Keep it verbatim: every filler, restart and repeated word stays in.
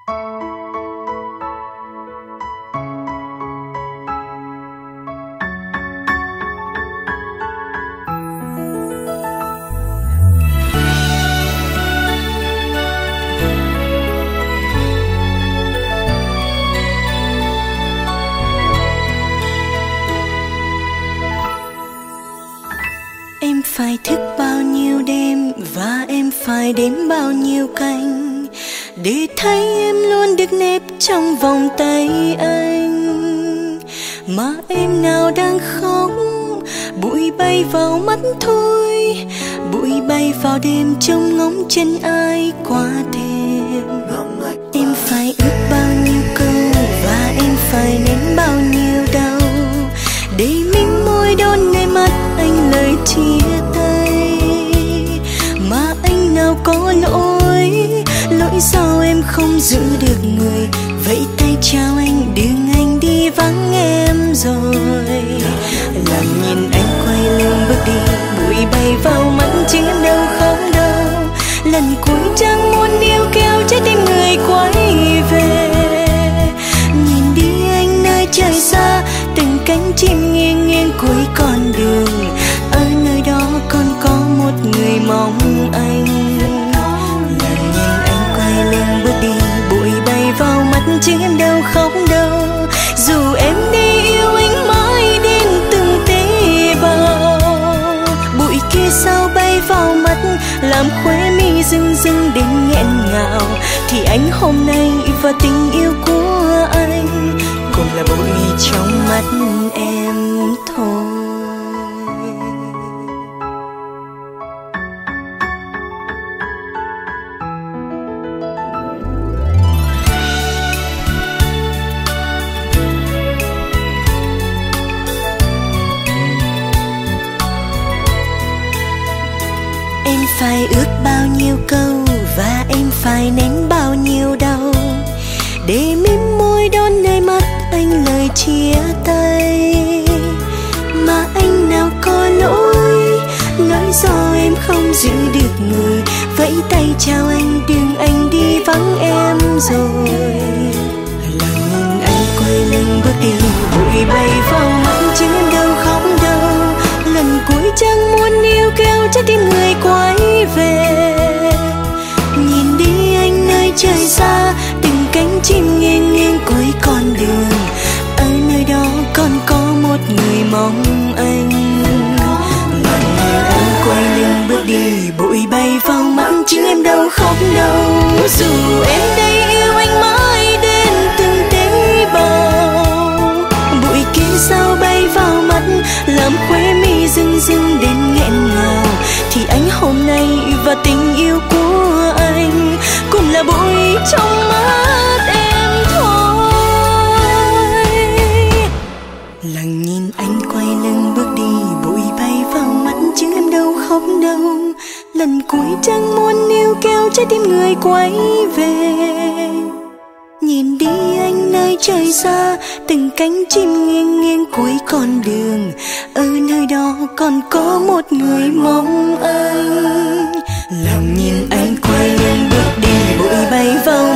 Em phải thức bao nhiêu đêm và em phải đếm bao nhiêu canh để thấy em luôn được nếp trong vòng tay anh. Mà em nào đang khóc, bụi bay vào mắt thôi, bụi bay vào đêm trông ngóng chân ai qua thềm. Em phải ước bao nhiêu câu và em phải nén bao nhiêu đau để mím môi đón nơi mắt anh lời chia tay. Mà anh nào có lỗi, lỗi sao em không giữ được người, vẫy tay chào anh đường anh đi vắng em rồi. Làm nhìn anh quay lưng bước đi, bụi bay vào mắt chứ em đâu khóc đâu. Lần cuối chẳng muốn níu kéo trái tim người quay về. Nhìn đi anh nơi trời xa, từng cánh chim nghiêng nghiêng cuối con đường, ở nơi đó còn có một người mong anh. Lần nhìn anh quay lưng bước đi, bụi bay vào mắt chứ em đâu khóc đâu. Dù em đi yêu anh mãi đến từng tế bào, bụi kia sao bay vào mắt làm khóe mi rưng rưng đến nghẹn ngào, thì anh hôm nay và tình yêu của anh cũng là bụi trong mắt em thôi. Em phải ước bao nhiêu câu và em phải nén bao nhiêu đau để mím môi đón nơi mắt anh lời chia tay. Mà anh nào có lỗi, lỗi do em không giữ được người, vẫy tay chào anh đường anh đi vắng em rồi. Lần nhìn anh quay lưng bước đi, bụi bay vào mắt chứ em đâu khóc đâu. Lần cuối chẳng muốn níu kéo trái tim người quay về. Nhìn đi anh nơi trời xa, từng cánh chim nghiêng nghiêng cuối con đường, ở nơi đó còn có một người mong anh. Lần nhìn anh quay lưng bước đi, bụi bay vào mắt chứ em đâu khóc đâu. Dù em đây yêu anh mãi đến từng tế bào, bụi kia sao bay vào mắt làm khóe mi rưng rưng đến nghẹn ngào, thì anh hôm nay và tình yêu của anh cũng là bụi trong mắt em thôi. Lần nhìn anh quay lưng bước đi, bụi bay vào mắt chứ em đâu khóc đâu. Lần cuối chẳng muốn níu kéo trái tim người quay về. Nhìn đi anh nơi trời xa, từng cánh chim nghiêng nghiêng cuối con đường, ở nơi đó còn có một người mong anh. Lòng nhìn anh quay lưng bước đi, bụi bay vào